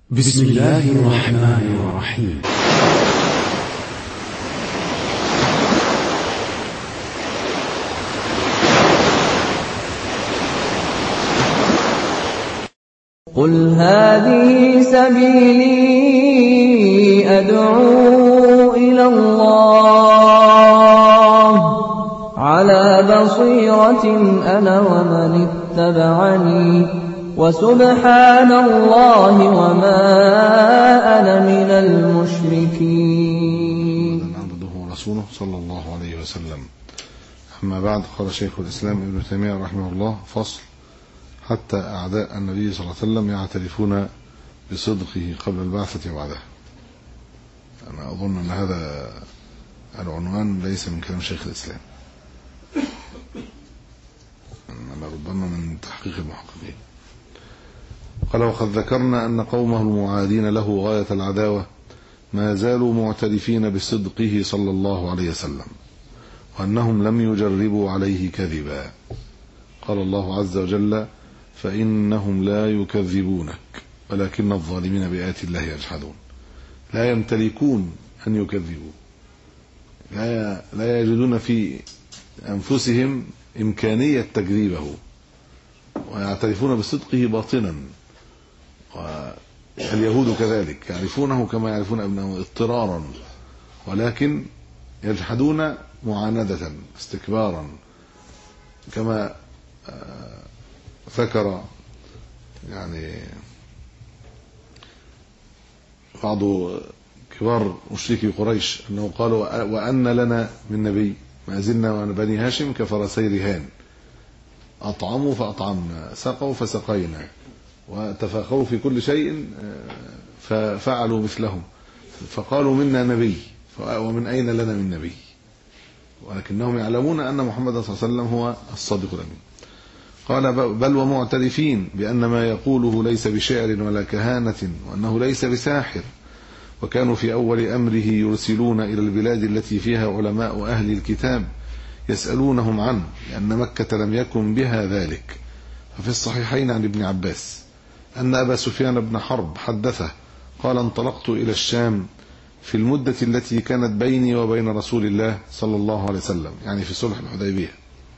بسم الله الرحمن الرحيم. قل هذه سبيلي أدعو إلى الله على بصيرة أنا ومن اتبعني وسبحان الله وما أنا من المشركين. عبده ورسوله صلى الله عليه وسلم. أما بعد، قال شيخ الإسلام ابن تيمية رحمه الله: فصل: حتى أعداء النبي صلى الله عليه وسلم يعترفون بصدقه قبل البعثة وبعدها. أنا أظن أن هذا العنوان ليس من كلام شيخ الإسلام، أنا ربما من تحقيق المحققين. قال: وقد ذكرنا أن قومه المعادين له غاية العداوة ما زالوا معترفين بصدقه صلى الله عليه وسلم، وأنهم لم يجربوا عليه كذبا. قال الله عز وجل: فإنهم لا يكذبونك ولكن الظالمين بآيات الله يجحدون. لا يمتلكون أن يكذبوا، لا يجدون في أنفسهم إمكانية تكذيبه، ويعترفون بصدقه باطنا. واليهود كذلك يعرفونه كما يعرفون ابنهم اضطرارا، ولكن يجحدون معاندة استكبارا، كما ذكر يعني بعض كبار مشركي قريش أنه قالوا: وأن لنا من نبي ما زلنا وأن بني هاشم كفرسي رهان، أطعموا فأطعمنا، سقوا فسقينا، وتفاخروا في كل شيء ففعلوا مثلهم، فقالوا: منا نبي، ومن أين لنا من نبي؟ ولكنهم يعلمون أن محمد صلى الله عليه وسلم هو الصادق الأمين. قال: بل ومعترفين بأن ما يقوله ليس بشعر ولا كهانة، وأنه ليس بساحر. وكانوا في أول أمره يرسلون إلى البلاد التي فيها علماء أهل الكتاب يسألونهم عنه، لأن مكة لم يكن بها ذلك. ففي الصحيحين عن ابن عباس أن أبا سفيان بن حرب حدثه قال: انطلقت إلى الشام في المدة التي كانت بيني وبين رسول الله صلى الله عليه وسلم، يعني في صلح الحديبية.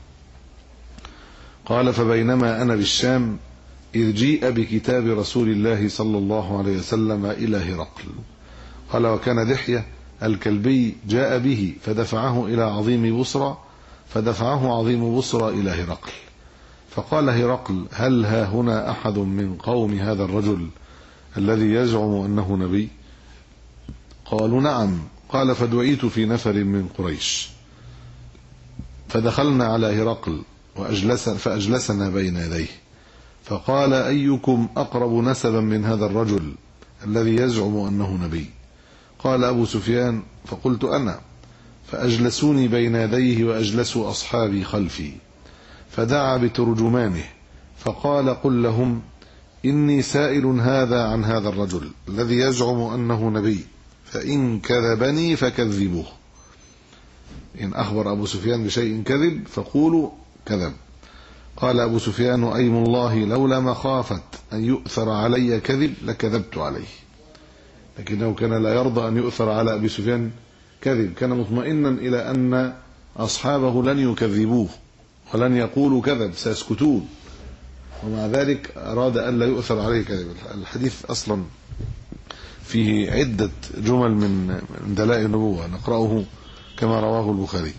قال: فبينما أنا بالشام إذ جيء بكتاب رسول الله صلى الله عليه وسلم إلى هرقل. قال: وكان دحية الكلبي جاء به فدفعه إلى عظيم بصرى، فدفعه عظيم بصرى إلى هرقل. فقال هرقل: هل ها هنا أحد من قوم هذا الرجل الذي يزعم أنه نبي؟ قالوا: نعم. قال: فدعيت في نفر من قريش، فدخلنا على هرقل فأجلسنا بين يديه، فقال: أيكم أقرب نسبا من هذا الرجل الذي يزعم أنه نبي؟ قال أبو سفيان: فقلت أنا. فأجلسوني بين يديه وأجلسوا أصحابي خلفي، فدعا بترجمانه فقال: قل لهم إني سائل هذا عن هذا الرجل الذي يزعم أنه نبي، فإن كذبني فكذبوه. إن أخبر أبو سفيان بشيء كذب فقولوا كذب. قال أبو سفيان: أيم الله لولا مخافة أن يؤثر علي كذب لكذبت عليه. لكنه كان لا يرضى أن يؤثر على أبي سفيان كذب، كان مطمئنا إلى أن أصحابه لن يكذبوه ولن يقولوا كذب، سيسكتون، ومع ذلك أراد أن لا يؤثر عليه كذب. الحديث أصلا فيه عدة جمل من دلائل النبوة، نقرأه كما رواه البخاري.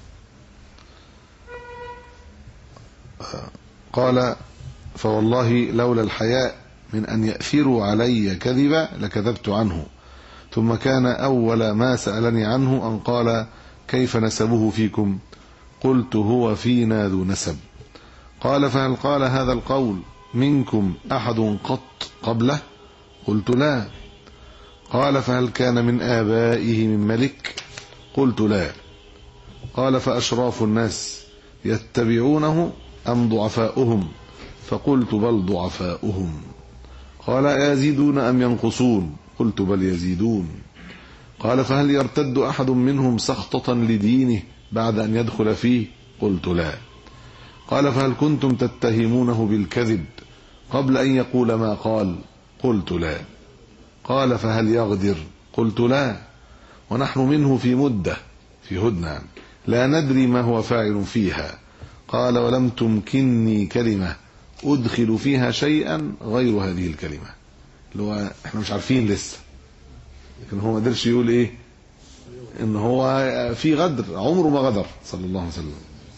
قال: فوالله لولا الحياء من أن يأثروا علي كذبا لكذبت عنه. ثم كان أول ما سألني عنه أن قال: كيف نسبه فيكم؟ قلت: هو فينا ذو نسب. قال: فهل قال هذا القول منكم أحد قط قبله؟ قلت: لا. قال: فهل كان من آبائه من ملك؟ قلت: لا. قال: فأشراف الناس يتبعونه أم ضعفاؤهم؟ فقلت: بل ضعفاؤهم. قال: يزيدون أم ينقصون؟ قلت: بل يزيدون. قال: فهل يرتد أحد منهم سخطة لدينه بعد أن يدخل فيه؟ قلت: لا. قال: فهل كنتم تتهمونه بالكذب قبل أن يقول ما قال؟ قلت: لا. قال فهل يغدر؟ قلت لا، ونحن منه في مدة، في هدنة، لا ندري ما هو فاعل فيها. قال ولم تمكنني كلمة أدخل فيها شيئا غير هذه الكلمة، اللي هو احنا مش عارفين لسه، لكن هو ما قدرش يقول ايه ان هو في غدر، عمره ما غدر صلى الله عليه وسلم.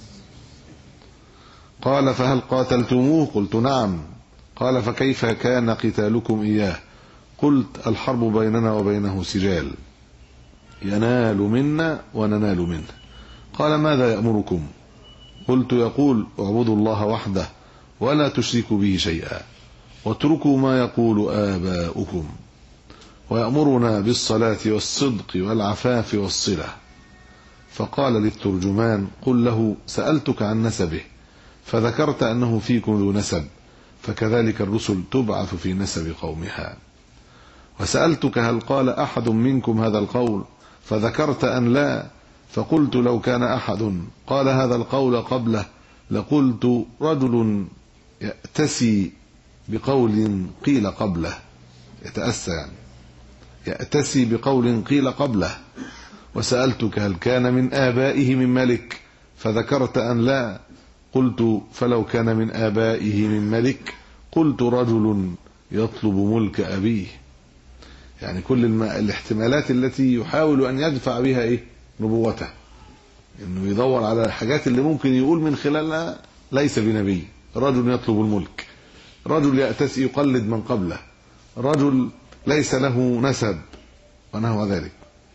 قال فهل قاتلتموه؟ قلت نعم. قال فكيف كان قتالكم إياه؟ قلت الحرب بيننا وبينه سجال، ينال منا وننال منه. قال ماذا يأمركم؟ قلت يقول اعبدوا الله وحده ولا تشركوا به شيئا واتركوا ما يقول آباؤكم، ويأمرنا بالصلاة والصدق والعفاف والصلة. فقال للترجمان قل له سألتك عن نسبه فذكرت أنه فيكم ذو نسب، فكذلك الرسل تبعث في نسب قومها. وسألتك هل قال أحد منكم هذا القول فذكرت أن لا، فقلت لو كان أحد قال هذا القول قبله لقلت رجل يأتسي بقول قيل قبله، يتأسى يعني يأتسي بقول قيل قبله. وسألتك هل كان من آبائه من ملك فذكرت أن لا، قلت فلو كان من آبائه من ملك قلت رجل يطلب ملك أبيه. يعني كل الاحتمالات التي يحاول أن يدفع بها إيه نبوته، إنه يدور على الحاجات اللي ممكن يقول من خلالها ليس بنبي. رجل يطلب الملك، رجل يأتسي يقلد من قبله، رجل ليس له نسب ونحو ذلك.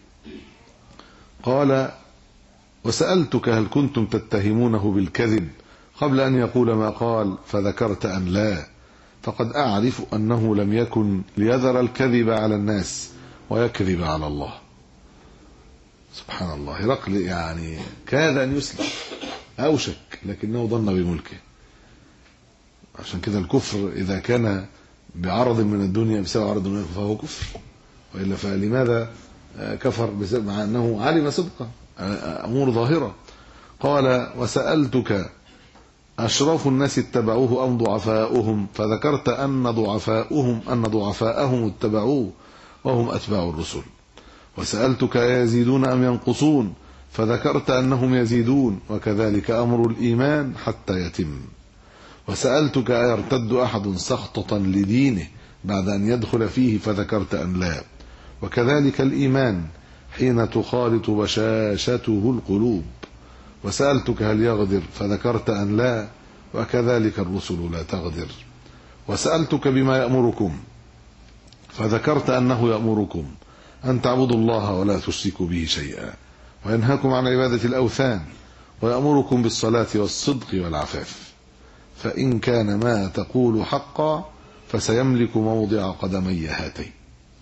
قال وسألتك هل كنتم تتهمونه بالكذب قبل أن يقول ما قال فذكرت أن لا، فقد أعرف أنه لم يكن ليذر الكذب على الناس ويكذب على الله. سبحان الله، هرقل يعني كاد أن يسلم، أوشك، لكنه ظن بملكه. عشان كده الكفر إذا كان بعرض من الدنيا بسبب عرض من الدنيا فهو كفر، وإلا فلماذا كفر مع أنه علم صدقه، أمور ظاهرة. قال وسألتك أشراف الناس اتبعوه أم ضعفاؤهم فذكرت أن ضعفاءهم اتبعوه وهم أتباع الرسل. وسألتك يزيدون أم ينقصون فذكرت أنهم يزيدون، وكذلك أمر الإيمان حتى يتم. وسألتك أيرتد أحد سخطة لدينه بعد أن يدخل فيه فذكرت أن لا، وكذلك الإيمان حين تخالط بشاشته القلوب. وسألتك هل يغدر فذكرت أن لا، وكذلك الرسل لا تغدر. وسألتك بما يأمركم فذكرت أنه يأمركم أن تعبدوا الله ولا تشركوا به شيئا، وينهاكم عن عبادة الأوثان، ويأمركم بالصلاة والصدق والعفاف. فإن كان ما تقول حقا فسيملك موضع قدمي هاتين.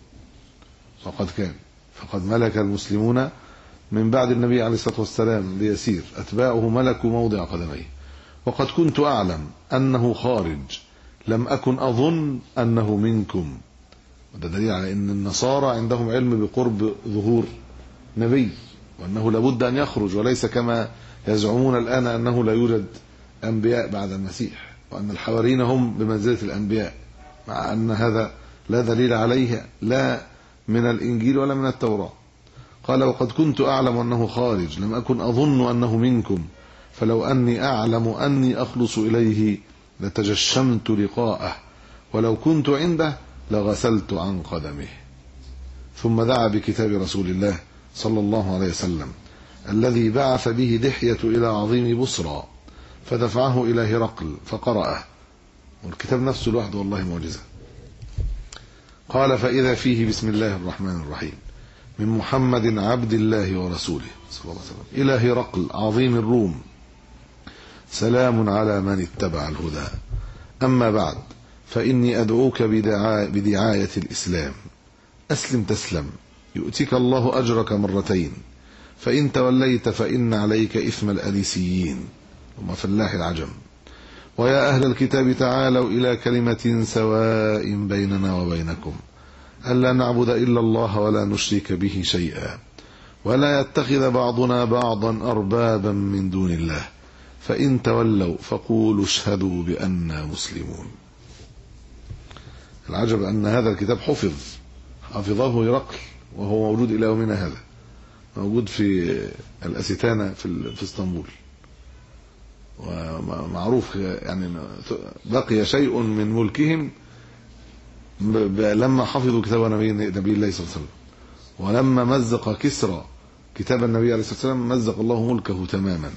فقد ملك المسلمون من بعد النبي عليه الصلاة والسلام ليسير أتباعه ملكوا موضع قدميه. وقد كنت أعلم أنه خارج، لم أكن أظن أنه منكم. وده دليل على أن النصارى عندهم علم بقرب ظهور نبي، وأنه لابد أن يخرج، وليس كما يزعمون الآن أنه لا يوجد أنبياء بعد المسيح، وأن الحواريين هم بمنزلة الأنبياء، مع أن هذا لا دليل عليه لا من الإنجيل ولا من التوراة. قال وقد كنت أعلم أنه خارج، لم أكن أظن أنه منكم، فلو أني أعلم أني أخلص إليه لتجشمت لقاءه، ولو كنت عنده لغسلت عن قدمه. ثم دعا بكتاب رسول الله صلى الله عليه وسلم الذي بعث به دحية إلى عظيم بصرى، فدفعه إلى هرقل فقرأه، والكتاب نفسه لوحده والله معجزة. قال فإذا فيه بسم الله الرحمن الرحيم من محمد عبد الله ورسوله صلى الله عليه وسلم إلى هرقل عظيم الروم، سلام على من اتبع الهدى. أما بعد، فإني أدعوك بدعاية الإسلام، أسلم تسلم يؤتك الله أجرك مرتين، فإن توليت فإن عليك إثم الأليسيين هم فلاح العجم. ويا أهل الكتاب تعالوا إلى كلمة سواء بيننا وبينكم ألا نعبد إلا الله ولا نشرك به شيئا، ولا يتخذ بعضنا بعضا أربابا من دون الله، فإن تولوا فقولوا اشهدوا بأننا مسلمون. العجب أن هذا الكتاب حفظه هرقل وهو موجود إلى يومنا هذا، موجود في الأستانة في اسطنبول، ومعروف يعني بقي شيء من ملكهم لما حفظوا كتاب نبي الله صلى الله عليه وسلم. ولما مزق كسرى كتاب النبي عليه الصلاة والسلام مزق الله ملكه تماما.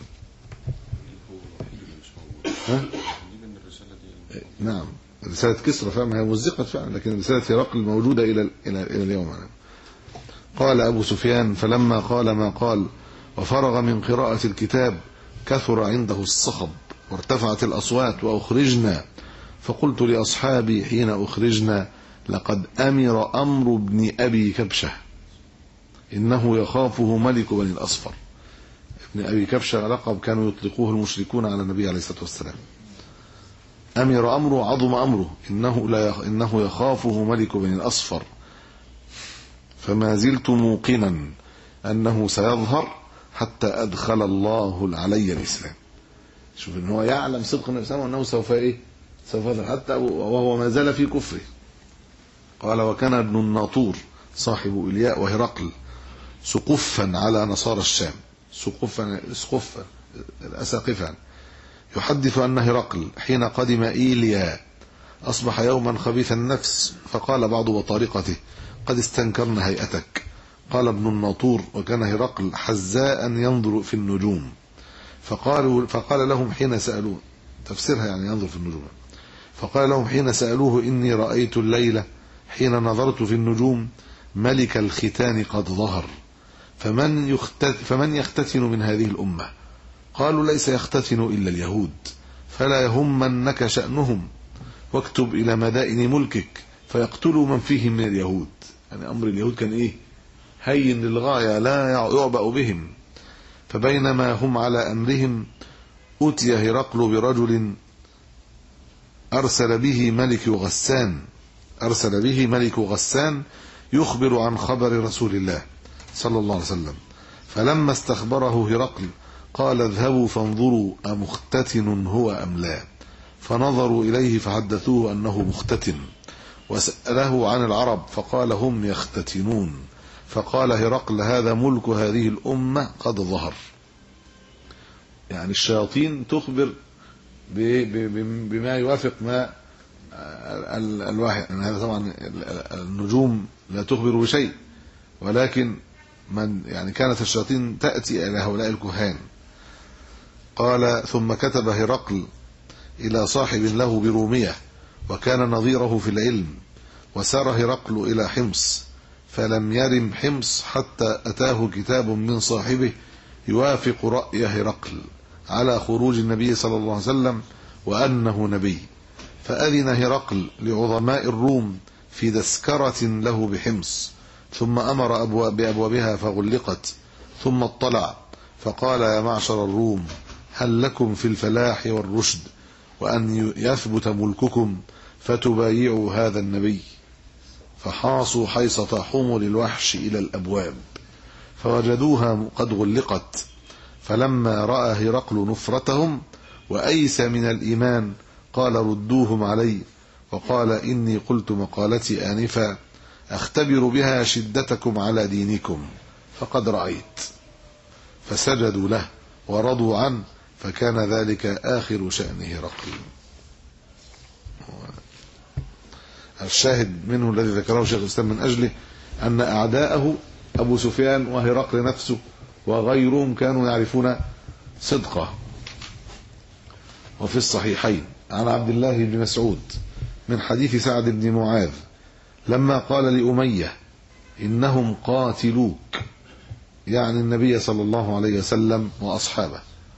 نعم، رسالة كسرى فعلا هي مزقت فعلا، لكن رسالة هرقل موجودة إلى اليوم. قال أبو سفيان: فلما قال ما قال وفرغ من قراءة الكتاب كثر عنده الصخب وارتفعت الأصوات وأخرجنا، فقلت لأصحابي حين أخرجنا: لقد أمر أمر ابن أبي كبشة إنه يخافه ملك بني الأصفر. ابن أبي كبشة لقب كانوا يطلقوه المشركون على النبي عليه الصلاة والسلام. أمر أمره، عظم أمره، إنه يخافه ملك بني الأصفر، فما زلت موقنا أنه سيظهر حتى أدخل الله علي الإسلام. شوف إن هو يعلم صدق الإسلام وأنه سوف يظهر حتى وهو ما زال في كفره. قال: وكان ابن الناطور صاحب إلياء وهرقل سقفا على نصارى الشام، سقفا أساقفا، يحدث أن هرقل حين قدم إيليا أصبح يوما خبيث النفس، فقال بعض بطارقته: قد استنكرنا هيئتك. قال ابن الناطور: وكان هرقل حزاء ينظر في النجوم، فقال لهم حين سألوه، تفسيرها يعني ينظر في النجوم، فقال لهم حين سألوه: إني رأيت الليلة حين نظرت في النجوم ملك الختان قد ظهر، فمن يختتن من هذه الأمة؟ قالوا: ليس يختتن إلا اليهود، فلا يهمنك شأنهم، واكتب إلى مدائن ملكك فيقتلوا من فيهم من اليهود. يعني أمر اليهود كان إيه؟ هين للغاية، لا يعبأ بهم. فبينما هم على أمرهم أتي هرقل برجل أرسل به ملك غسان يخبر عن خبر رسول الله صلى الله عليه وسلم. فلما استخبره هرقل قال: اذهبوا فانظروا أمختتن هو أم لا. فنظروا إليه فحدثوه أنه مختتن، وسأله عن العرب فقال: هم يختتنون. فقال هرقل: هذا ملك هذه الأمة قد ظهر. يعني الشياطين تخبر بما يوافق ما الواحد، يعني هذا طبعا النجوم لا تخبر بشيء، ولكن يعني كانت الشياطين تأتي إلى هؤلاء الكهان. قال: ثم كتب هرقل إلى صاحب له برومية وكان نظيره في العلم، وسار هرقل إلى حمص، فلم يرم حمص حتى أتاه كتاب من صاحبه يوافق رأي هرقل على خروج النبي صلى الله عليه وسلم وأنه نبي. فأذن هرقل لعظماء الروم في تذكرة له بحمص، ثم أمر بأبوابها فغلقت، ثم اطلع فقال: يا معشر الروم، هل لكم في الفلاح والرشد وأن يثبت ملككم فتبايعوا هذا النبي؟ فحاصوا حيصة حمل الوحش إلى الأبواب فوجدوها قد غلقت. فلما رأى هرقل نفرتهم وأيس من الإيمان قال: ردوهم علي. وقال: إني قلت مقالتي آنفا أختبر بها شدتكم على دينكم، فقد رأيت. فسجدوا له ورضوا عنه، فكان ذلك آخر شأن هرقل. الشاهد منه الذي ذكره شيخ الإسلام من أجله أن أعداءه أبو سفيان وهرقل نفسه وغيرهم كانوا يعرفون صدقه. وفي الصحيحين عن عبد الله بن مسعود من حديث سعد بن معاذ لما قال لأمية: إنهم قاتلوك، يعني النبي صلى الله عليه وسلم وأصحابه،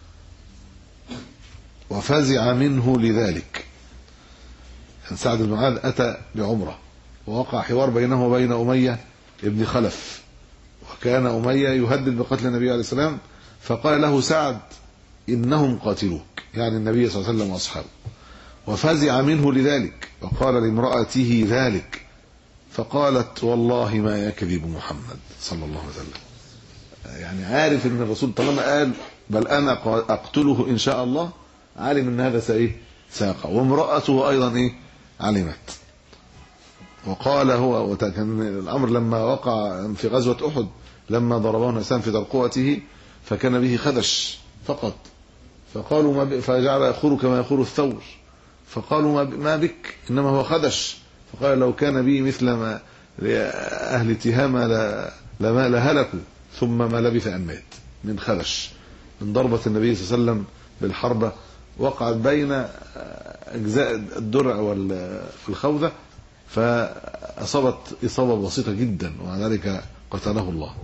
وفزع منه لذلك. سعد بن معاذ أتى بعمرة ووقع حوار بينه وبين أمية ابن خلف، وكان أمية يهدد بقتل النبي عليه السلام، فقال له سعد: إنهم قاتلوك، يعني النبي صلى الله عليه وسلم وأصحابه، وفزع منه لذلك، وقال لامرأته ذلك، فقالت: والله ما يكذب محمد صلى الله عليه وسلم. يعني عارف ان الرسول طالما قال بل انا اقتله ان شاء الله، عالم ان هذا سيقع، وامرأته ايضا علمت. وقال هو، وكان الأمر لما وقع في غزوة أحد لما ضربه الإنسان في ترقوته فكان به خدش فقط، فقالوا فجعل يخور كما يخور الثور، فقالوا ما بك إنما هو خدش، فقال لو كان بي مثل ما أهل تهامة لهلكوا، ثم ما لبث أن مات من خدش، من ضربة النبي صلى الله عليه وسلم بالحربة وقعت بين أجزاء الدرع والخوذة، فأصابت إصابة بسيطة جدا، ومع ذلك قتله الله.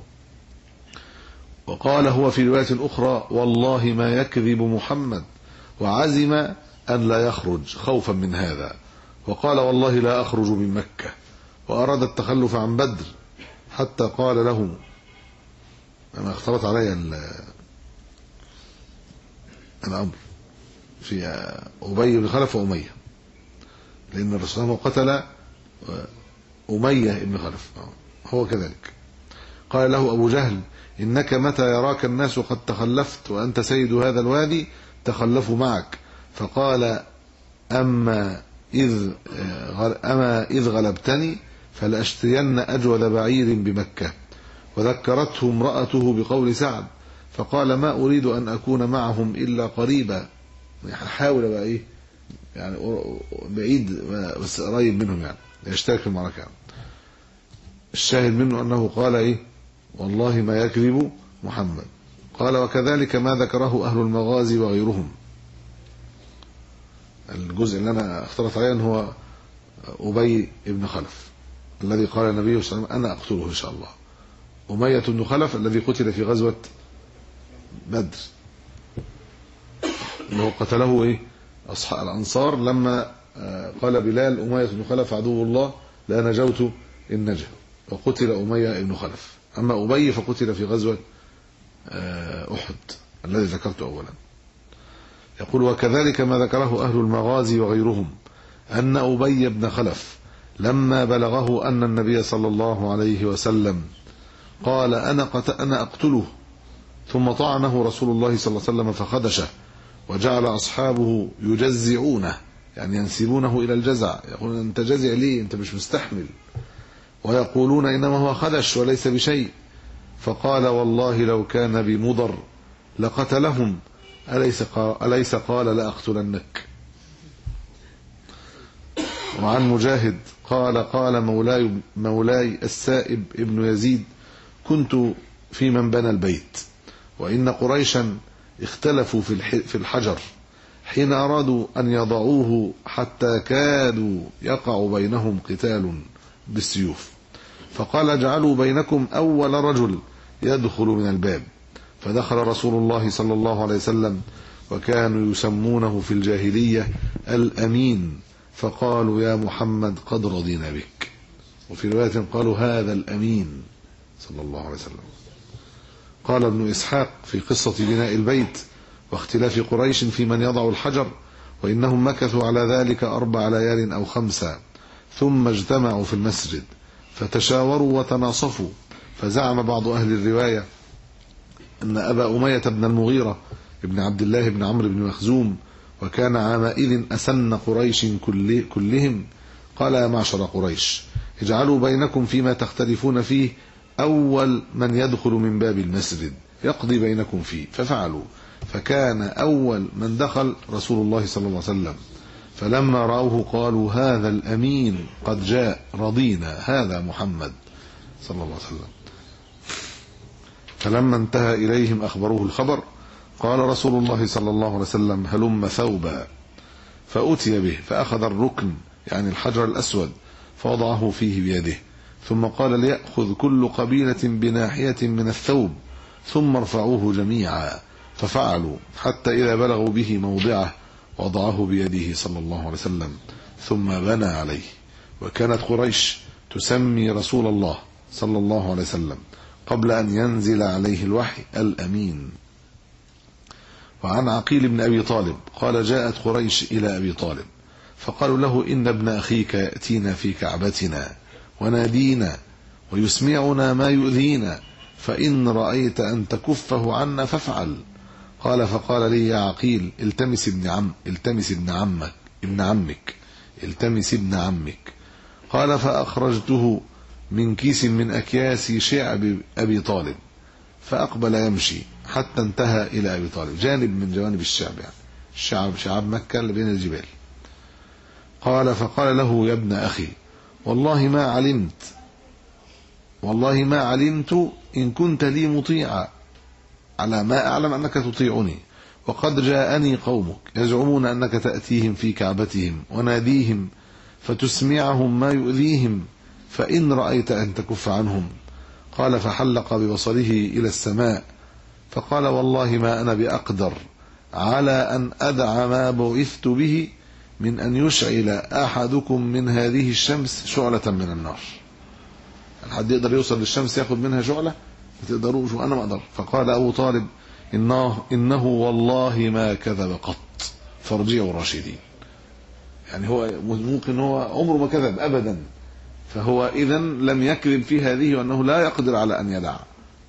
وقال هو في رواية أخرى والله ما يكذب محمد، وعزم أن لا يخرج خوفا من هذا، وقال والله لا أخرج من مكة، وأراد التخلف عن بدر حتى قال له، أنا اختلط علي الأمر في أبي بن خلف وأمية، لأن الرسول صلى الله عليه وسلم قتل أمية بن خلف هو كذلك. قال له أبو جهل إنك متى يراك الناس قد تخلفت وأنت سيد هذا الوادي تخلفوا معك، فقال أما إذ غلبتني فلأشترين أجود بعير بمكة. وذكرته امرأته بقول سعد فقال ما أريد أن أكون معهم إلا قريبا، حاول بقى إيه يعني بعيد بس قريب منهم يعني يشترك في المعركة. الشاهد منه أنه قال إيه والله ما يكذب محمد. قال وكذلك ما ذكره أهل المغازي وغيرهم. الجزء اللي أنا اختلط عليه هو أبي بن خلف الذي قال النبي صلى الله عليه وسلم أنا أقتله إن شاء الله. أمية بن خلف الذي قتل في غزوة بدر انه قتله ايه اصحاب الانصار لما قال بلال أمية بن خلف عدو الله لا نجوت إن نجا، وقتل أمية بن خلف. أما أبي فقتل في غزوة أحد الذي ذكرته أولا. يقول وكذلك ما ذكره أهل المغازي وغيرهم أن أبي بن خلف لما بلغه أن النبي صلى الله عليه وسلم قال أنا أقتله، ثم طعنه رسول الله صلى الله عليه وسلم فخدشه، وجعل أصحابه يجزعونه يعني ينسبونه إلى الجزع، يقولون أنت جزع ليه أنت مش مستحمل، ويقولون إنما هو خدش وليس بشيء. فقال والله لو كان بمضر لقتلهم، أليس قال لأقتلنك. وعن مجاهد قال مولاي السائب ابن يزيد كنت في من بنى البيت، وإن قريشا اختلفوا في الحجر حين أرادوا أن يضعوه حتى كادوا يقع بينهم قتال بالسيوف، فقال اجعلوا بينكم أول رجل يدخل من الباب، فدخل رسول الله صلى الله عليه وسلم وكانوا يسمونه في الجاهلية الأمين، فقالوا يا محمد قد رضينا بك. وفي رواية قالوا هذا الأمين صلى الله عليه وسلم. قال ابن إسحاق في قصة بناء البيت واختلاف قريش في من يضع الحجر، وإنهم مكثوا على ذلك 4 ليال أو 5، ثم اجتمعوا في المسجد فتشاوروا وتناصفوا، فزعم بعض أهل الرواية أن أبا أمية بن المغيرة ابن عبد الله بن عمرو بن مخزوم وكان عامئذ أسن قريش كلهم قال يا معشر قريش اجعلوا بينكم فيما تختلفون فيه أول من يدخل من باب المسجد يقضي بينكم فيه، ففعلوا، فكان أول من دخل رسول الله صلى الله عليه وسلم، فلما رأوه قالوا هذا الأمين قد جاء رضينا، هذا محمد صلى الله عليه وسلم. فلما انتهى إليهم أخبروه الخبر، قال رسول الله صلى الله عليه وسلم هلم ثوبا، فأتي به فأخذ الركن يعني الحجر الأسود فوضعه فيه بيده، ثم قال ليأخذ كل قبيلة بناحية من الثوب ثم ارفعوه جميعا، ففعلوا حتى إذا بلغوا به موضعه وضعه بيده صلى الله عليه وسلم ثم بنى عليه. وكانت قريش تسمي رسول الله صلى الله عليه وسلم قبل أن ينزل عليه الوحي الأمين. وعن عقيل بن أبي طالب قال جاءت قريش إلى أبي طالب فقالوا له إن ابن أخيك يأتينا في كعبتنا ونادينا ويسمعنا ما يؤذينا، فإن رأيت أن تكفه عنا فافعل. قال فقال لي يا عقيل التمس ابن عمك قال فأخرجته من كيس من أكياس شعب أبي طالب فأقبل يمشي حتى انتهى إلى أبي طالب، جانب من جوانب الشعب، يعني شعاب مكة اللي بين الجبال. قال فقال له يا ابن أخي والله ما علمت إن كنت لي مطيعا على ما أعلم أنك تطيعني، وقد جاءني قومك يزعمون أنك تأتيهم في كعبتهم وناديهم فتسمعهم ما يؤذيهم، فإن رأيت أن تكف عنهم. قال فحلق ببصره إلى السماء فقال والله ما أنا بأقدر على أن أدع ما بعثت به من أن يشعل أحدكم من هذه الشمس شعلة من النار. حد يقدر يوصل للشمس ياخد منها شعلة؟ ما تقدروش وأنا ما أقدر. فقال أبو طالب إنه والله ما كذب قط فارجعوا راشدين. يعني هو ممكن هو عمره ما كذب أبدا، فهو إذن لم يكذب في هذه، وأنه لا يقدر على أن يدع.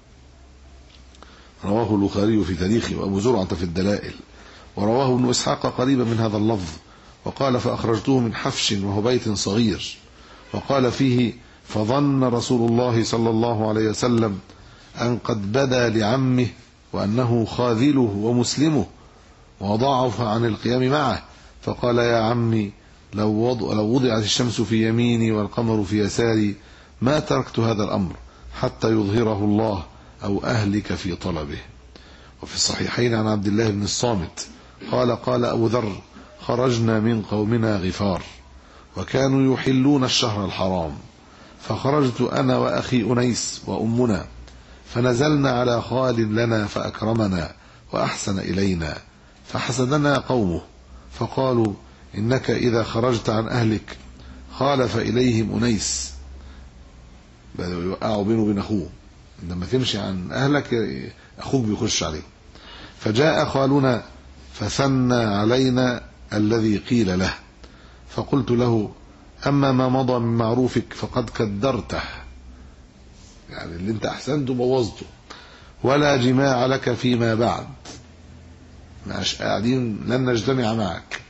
رواه البخاري في تاريخه وأبو زرعة في الدلائل، ورواه ابن إسحاق قريبا من هذا اللفظ. وقال فأخرجته من حفش وهو بيت صغير. وقال فيه فظن رسول الله صلى الله عليه وسلم أن قد بدا لعمه وأنه خاذله ومسلمه وضعف عن القيام معه، فقال يا عمي لو وضعت الشمس في يميني والقمر في يساري ما تركت هذا الأمر حتى يظهره الله أو أهلك في طلبه. وفي الصحيحين عن عبد الله بن الصامت قال أبو ذر خرجنا من قومنا غفار وكانوا يحلون الشهر الحرام، فخرجت أنا وأخي أنيس وأمنا فنزلنا على خال لنا فأكرمنا وأحسن إلينا، فحسدنا قومه فقالوا إنك إذا خرجت عن أهلك خالف إليهم أنيس، بدأوا يوقعوا بينه وبين أخوه، لما تمشي عن أهلك أخوك بيخش عليه. فجاء خالنا فثنى علينا الذي قيل له، فقلت له أما ما مضى من معروفك فقد كدرته، يعني اللي انت أحسنته بوظته، ولا جماع لك فيما بعد، مش قاعدين لن نجتمع معك.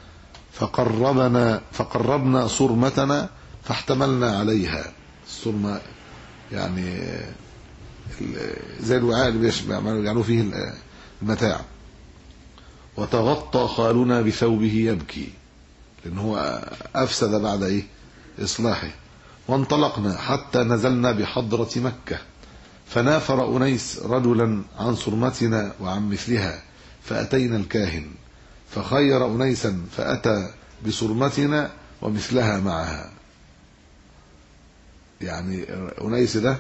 فقربنا صرمتنا فاحتملنا عليها. الصرمة يعني زي الوعاء اللي بيعملوا فيه المتاع. وتغطى خالنا بثوبه يبكي لأن هو أفسد بعد إصلاحه. وانطلقنا حتى نزلنا بحضرة مكة، فنافر أنيس رجلا عن صرمتنا وعن مثلها، فأتينا الكاهن فخير أنيسا فأتى بصرمتنا ومثلها معها. يعني أنيس ده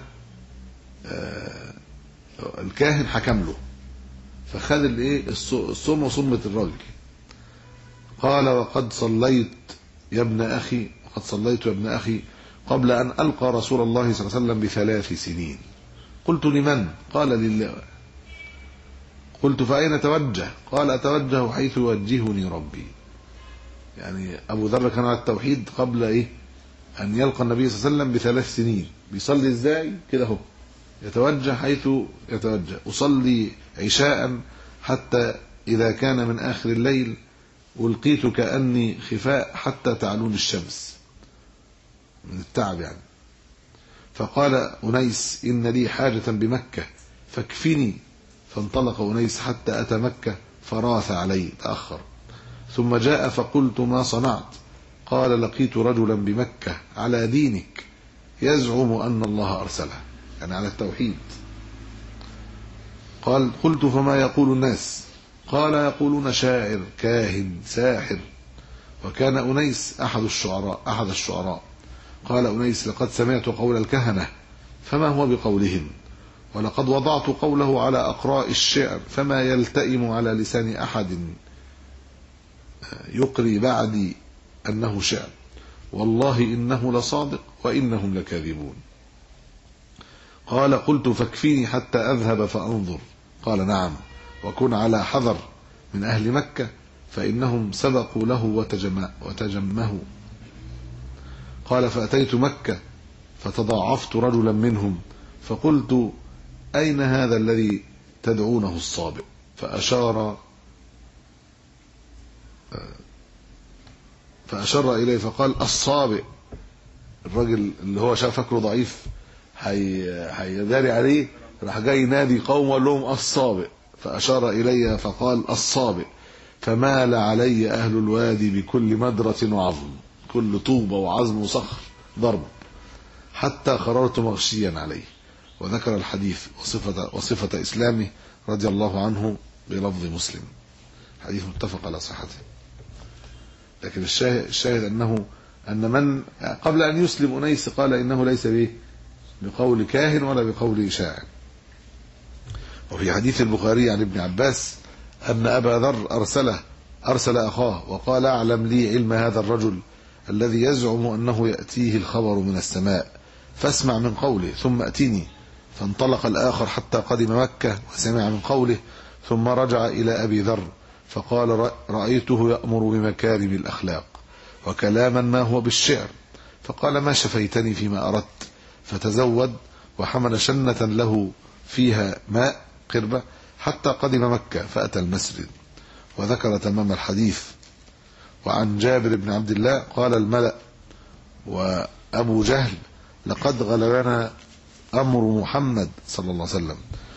الكاهن حكم له فخذ الصرمة وصرمة الرجل. قال وقد صليت يا ابن أخي قبل أن ألقى رسول الله صلى الله عليه وسلم ب3 سنين. قلت لمن؟ قال لله. قلت فأين توجه؟ قال أتوجه حيث يوجهني ربي. يعني أبو ذر كان على التوحيد قبل أن يلقى النبي صلى الله عليه وسلم ب3 سنين. بيصلي إزاي؟ كده هو يتوجه حيث يتوجه. أصلي عشاء حتى إذا كان من آخر الليل ألقيت كأني خفاء حتى تعلون الشمس من التعب يعني. فقال أنيس إن لي حاجة بمكة فاكفني. فانطلق أنيس حتى أتى مكة فراث علي تأخر، ثم جاء فقلت ما صنعت؟ قال لقيت رجلا بمكة على دينك يزعم أن الله أرسله، يعني على التوحيد. قلت فما يقول الناس؟ قال يقولون شاعر كاهن ساحر. وكان أنيس أحد الشعراء. قال أنيس لقد سمعت قول الكهنة فما هو بقولهم، ولقد وضعت قوله على أقراء الشعر فما يلتئم على لسان أحد يقري بعدي أنه شعر، والله إنه لصادق وإنهم لكاذبون. قال قلت فاكفيني حتى أذهب فأنظر. قال نعم، وكن على حذر من أهل مكة فإنهم سبقوا له وتجمهوا. قال فأتيت مكة فتضاعفت رجلا منهم فقلت أين هذا الذي تدعونه الصابئ؟ فأشار إليه فقال الصابئ الراجل اللي هو شاف فاكره ضعيف هيداري عليه، راح جاي نادي قوم وقال لهم الصابئ، فأشار إلي فقال الصابئ، فمال علي أهل الوادي بكل مدرة وعظم، كل طوبة وعظم وصخر ضرب، حتى خررت مغشيا عليه. وذكر الحديث وصفة إسلامه رضي الله عنه بلفظ مسلم، حديث متفق على صحته. لكن الشاهد أن من قبل أن يسلم أنيس قال إنه ليس به بقول كاهن ولا بقول شاعر. وفي حديث البخاري عن ابن عباس أن أبا ذر أرسل أخاه وقال أعلم لي علم هذا الرجل الذي يزعم أنه يأتيه الخبر من السماء، فاسمع من قوله ثم أتني. فانطلق الآخر حتى قدم مكة وسمع من قوله، ثم رجع إلى أبي ذر فقال رأيته يأمر بمكارم الأخلاق وكلاما ما هو بالشعر، فقال ما شفيتني فيما أردت، فتزود وحمل شنة له فيها ماء قربة حتى قدم مكة فأتى المسجد. وذكر تمام الحديث. وعن جابر بن عبد الله قال الملأ وأبو جهل لقد غلبنا أمر محمد صلى الله عليه وسلم،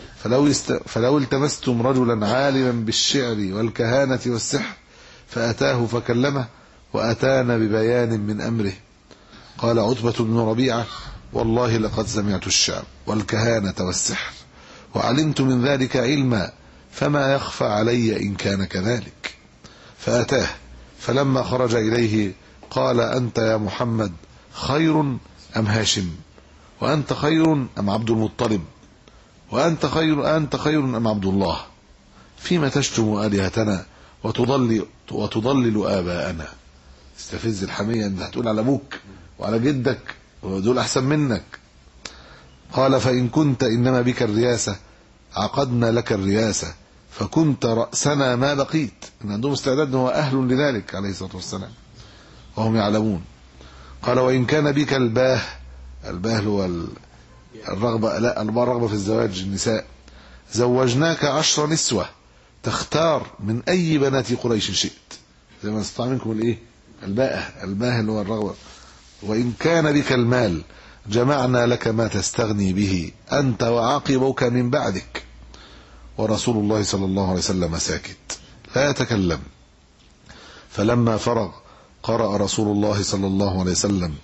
فلو التمستم رجلا عالما بالشعر والكهانة والسحر فأتاه فكلمه وأتانا ببيان من أمره. قال عتبة بن ربيعة والله لقد سمعت الشعر والكهانة والسحر وعلمت من ذلك علما، فما يخفى علي إن كان كذلك. فأتاه، فلما خرج إليه قال أنت يا محمد خير أم هاشم؟ وأنت خير أم عبد المطلب؟ أنت خير أم عبد الله؟ فيما تشتم آلهتنا وتضلل آباءنا. استفز الحمية، أنت هتقول على أبوك وعلى جدك ودول أحسن منك. قال فإن كنت إنما بك الرياسة عقدنا لك الرياسة فكنت رأسنا ما بقيت. إن عندهم استعداد، هو أهل لذلك عليه الصلاة والسلام وهم يعلمون. قال وإن كان بك الباه هو الرغبة، لا الرغبة في الزواج النساء، زوجناك 10 نسوة تختار من أي بنات قريش شئت. زي ما استطاع منكم الإيه الباه اللي هو الرغبة. وإن كان بك المال جمعنا لك ما تستغني به أنت وعاقبك من بعدك. ورسول الله صلى الله عليه وسلم ساكت لا يتكلم. فلما فرغ قرأ رسول الله صلى الله عليه وسلم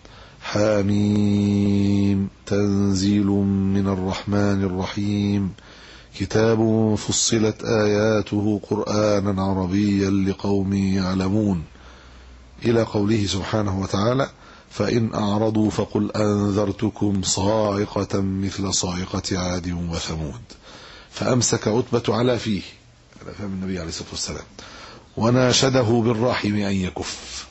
حاميم تنزيل من الرحمن الرحيم كتاب فصلت آياته قرآنا عربيا لقوم يعلمون، إلى قوله سبحانه وتعالى فإن أعرضوا فقل أنذرتكم صاعقة مثل صاعقة عاد وثمود. فأمسك عتبة على فيه، على فم النبي عليه الصلاة والسلام، وناشده بالرحم أن يكف،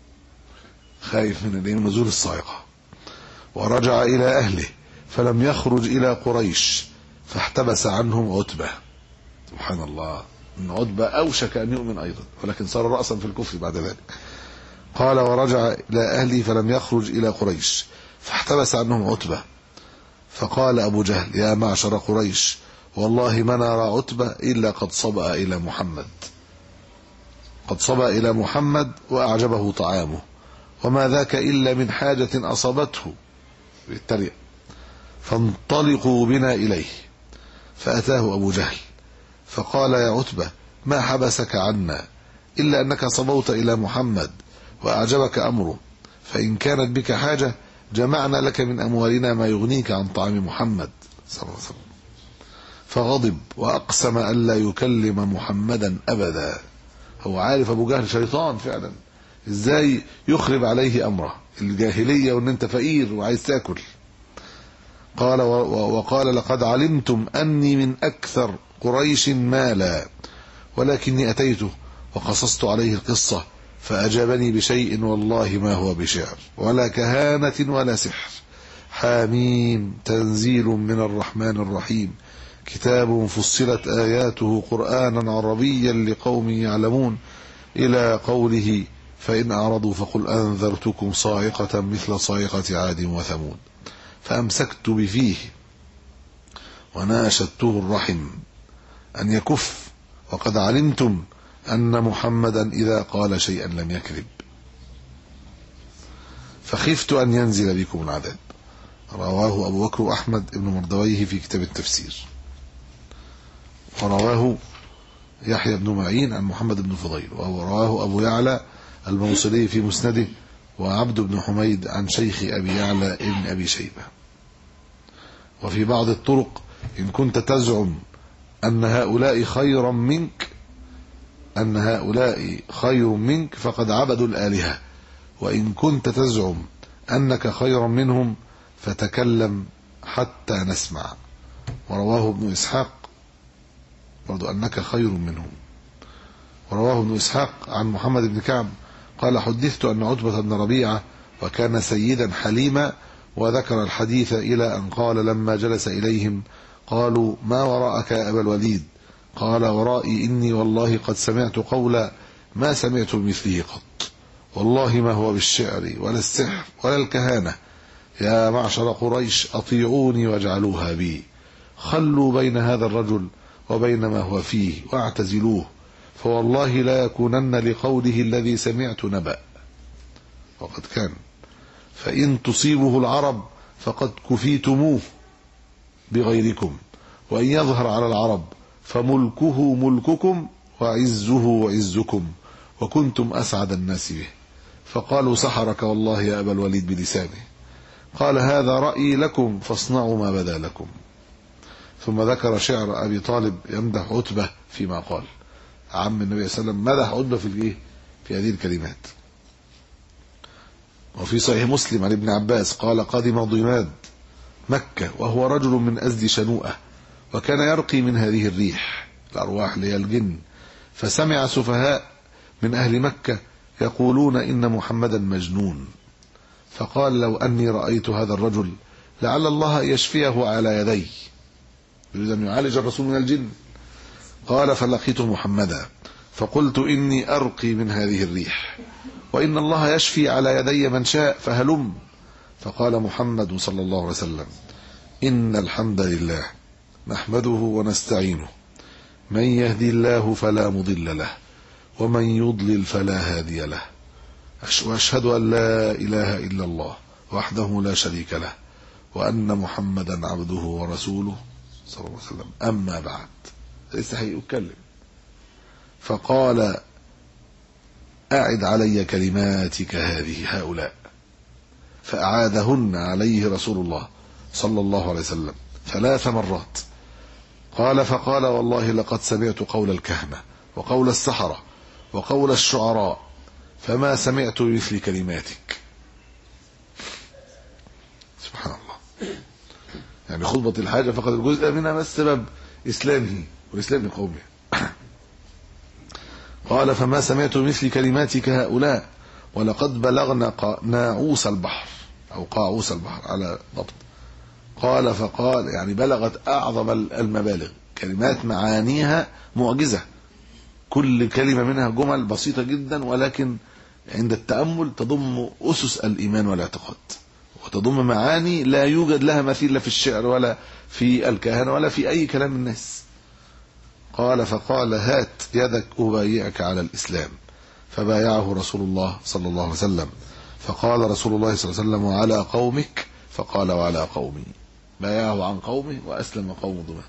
خايف من نزول الصاعقة. ورجع إلى أهله فلم يخرج إلى قريش فاحتبس عنهم عتبة. سبحان الله، إن عتبة أوشك أن يؤمن أيضا، ولكن صار رأسا في الكفر بعد ذلك. قال ورجع إلى أهله فلم يخرج إلى قريش فاحتبس عنهم عتبة. فقال أبو جهل يا معشر قريش والله ما نرى عتبة إلا قد صبأ إلى محمد، قد صبأ إلى محمد وأعجبه طعامه، وما ذاك إلا من حاجة أصابته بالتريق، فانطلقوا بنا إليه. فأتاه أبو جهل فقال يا عتبة ما حبسك عنا إلا أنك صبوت إلى محمد وأعجبك أمره، فإن كانت بك حاجة جمعنا لك من أموالنا ما يغنيك عن طعام محمد صلى الله عليه وسلم. فغضب وأقسم ألا يكلم محمدا أبدا. هو عارف أبو جهل شيطان فعلا، إزاي يخرب عليه أمره الجاهلية وأن أنت فقير وعايز تأكل. قال وقال لقد علمتم أني من أكثر قريش مالا، ولكني أتيته وقصصت عليه القصة فأجابني بشيء والله ما هو بشعر ولا كهانة ولا سحر. حاميم تنزيل من الرحمن الرحيم كتاب فصلت آياته قرآنا عربيا لقوم يعلمون، إلى قوله فإن أعرضوا فقل أنذرتكم صاعقة مثل صاعقة عاد وثمود. فأمسكت بفيه وناشدته الرحم أن يكف، وقد علمتم أن محمدا إذا قال شيئا لم يكذب. فخفت أن ينزل بكم العذاب. رواه أبو بكر أحمد بن مردويه في كتاب التفسير. ورواه يحيى بن معين عن محمد بن فضيل، ورواه أبو يعلى الموصلي في مسنده، وعبد بن حميد عن شيخ أبي يعلى ابن أبي شيبة. وفي بعض الطرق: إن كنت تزعم أن هؤلاء خير منك فقد عبدوا الآلهة، وإن كنت تزعم أنك خير منهم فتكلم حتى نسمع. ورواه ابن إسحاق برضو أنك خير منهم. ورواه ابن إسحاق عن محمد بن كعب قال: حدثت أن عتبة بن ربيعة وكان سيدا حليما، وذكر الحديث إلى أن قال لما جلس إليهم: قالوا: ما وراءك يا أبا الوليد؟ قال: ورائي إني والله قد سمعت قولا ما سمعت بمثله قط، والله ما هو بالشعر ولا السحر ولا الكهانة. يا معشر قريش أطيعوني واجعلوها بي، خلوا بين هذا الرجل وبين ما هو فيه واعتزلوه، فوالله لا يكونن لقوله الذي سمعت نبأ. وقد كان، فإن تصيبه العرب فقد كفيتموه بغيركم، وإن يظهر على العرب فملكه ملككم وعزه عزكم، وكنتم أسعد الناس به. فقالوا: سحرك والله يا أبا الوليد بلسانه. قال: هذا رأيي لكم فاصنعوا ما بدا لكم. ثم ذكر شعر أبي طالب يمدح عتبة فيما قال. عم النبي صلى الله عليه وسلم مدح عتبة في هذه الكلمات. وفي صحيح مسلم عن ابن عباس قال: قدم ضماد مكة وهو رجل من أزد شنوءة، وكان يرقي من هذه الريح الأرواح اللي هي الجن، فسمع سفهاء من أهل مكة يقولون إن محمدا مجنون، فقال: لو أني رأيت هذا الرجل لعل الله يشفيه على يدي، يريد أن يعالج الرسول من الجن. قال: فلقيت محمدا فقلت: إني أرقي من هذه الريح، وإن الله يشفي على يدي من شاء، فهلم. فقال محمد صلى الله عليه وسلم: إن الحمد لله نحمده ونستعينه، من يهدي الله فلا مضل له، ومن يضلل فلا هادي له، وأشهد أن لا إله إلا الله وحده لا شريك له، وأن محمدا عبده ورسوله صلى الله عليه وسلم. أما بعد، لسه هيتكلم. فقال: أعد علي كلماتك هؤلاء، فأعادهن عليه رسول الله صلى الله عليه وسلم 3 مرات. قال: فقال: والله لقد سمعت قول الكهنة وقول السحرة وقول الشعراء، فما سمعت مثل كلماتك. سبحان الله. يعني خطبة الحاجة فقد الجزء منها ما السبب؟ إسلامه وإسلام قومه. قال: فما سمعت مثل كلماتك هؤلاء، ولقد بلغنا ناعوس البحر أو قاعوس البحر على ضبط. قال: فقال يعني بلغت أعظم المبالغ، كلمات معانيها معجزة، كل كلمة منها جمل بسيطة جدا، ولكن عند التأمل تضم أسس الإيمان والاعتقاد، وتضم معاني لا يوجد لها مثيل لا في الشعر ولا في الكهنة ولا في أي كلام الناس. قال: فقال: هات يدك أبايعك على الإسلام، فبايعه رسول الله صلى الله عليه وسلم. فقال رسول الله صلى الله عليه وسلم: وعلى قومك؟ فقال: وعلى قومي. بايعه عن قومه وأسلم قوم ضماد.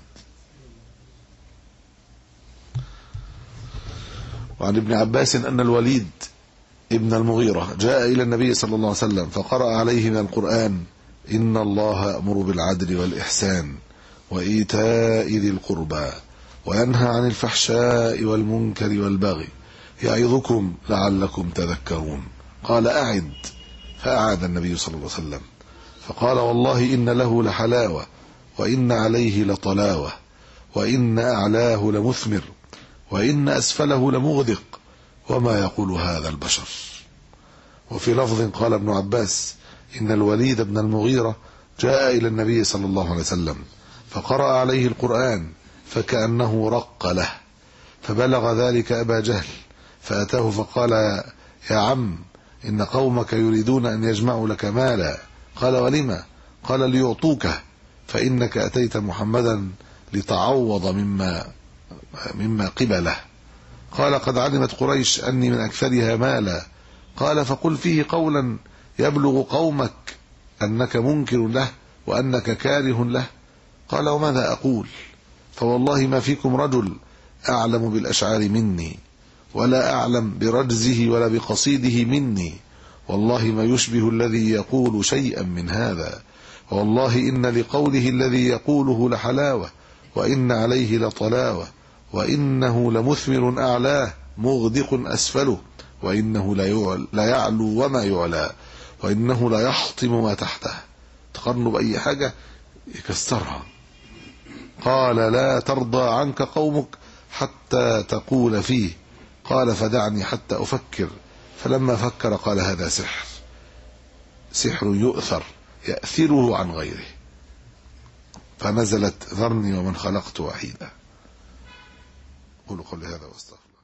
وعن ابن عباس أن الوليد ابن المغيرة جاء إلى النبي صلى الله عليه وسلم فقرأ عليه من القرآن: إن الله يأمر بالعدل والإحسان وإيتاء ذي القربى وينهى عن الفحشاء والمنكر والبغي يعظكم لعلكم تذكرون. قال: أعد. فأعاد النبي صلى الله عليه وسلم فقال: والله إن له لحلاوة، وإن عليه لطلاوة، وإن أعلاه لمثمر، وإن أسفله لمغدق، وما يقول هذا البشر. وفي لفظ قال ابن عباس: إن الوليد بن المغيرة جاء إلى النبي صلى الله عليه وسلم فقرأ عليه القرآن فكأنه رق له، فبلغ ذلك أبا جهل فأتاه فقال: يا عم، إن قومك يريدون أن يجمعوا لك مالا. قال: ولما؟ قال: ليعطوك، فإنك أتيت محمدا لتعوض مما قبله. قال: قد علمت قريش أني من أكثرها مالا. قال: فقل فيه قولا يبلغ قومك أنك منكر له وأنك كاره له؟ قال وماذا أقول؟ فوالله ما فيكم رجل أعلم بالأشعار مني، ولا أعلم برجزه ولا بقصيده مني، والله ما يشبه الذي يقول شيئا من هذا، والله إن لقوله الذي يقوله لحلاوة، وإن عليه لطلاوة، وإنه لمثمر أعلاه مغدق أسفله، وإنه لا يعلو وما يعلى، وإنه لا يحطم ما تحته. تقارنه بأي حاجة يكسرها. قال لا ترضى عنك قومك حتى تقول فيه. قال فدعني حتى أفكر. فلما فكر قال هذا سحر يؤثر يأثره عن غيره. فنزلت ذرني ومن خلقت وحيدا. قولوا قولي هذا واستغفر.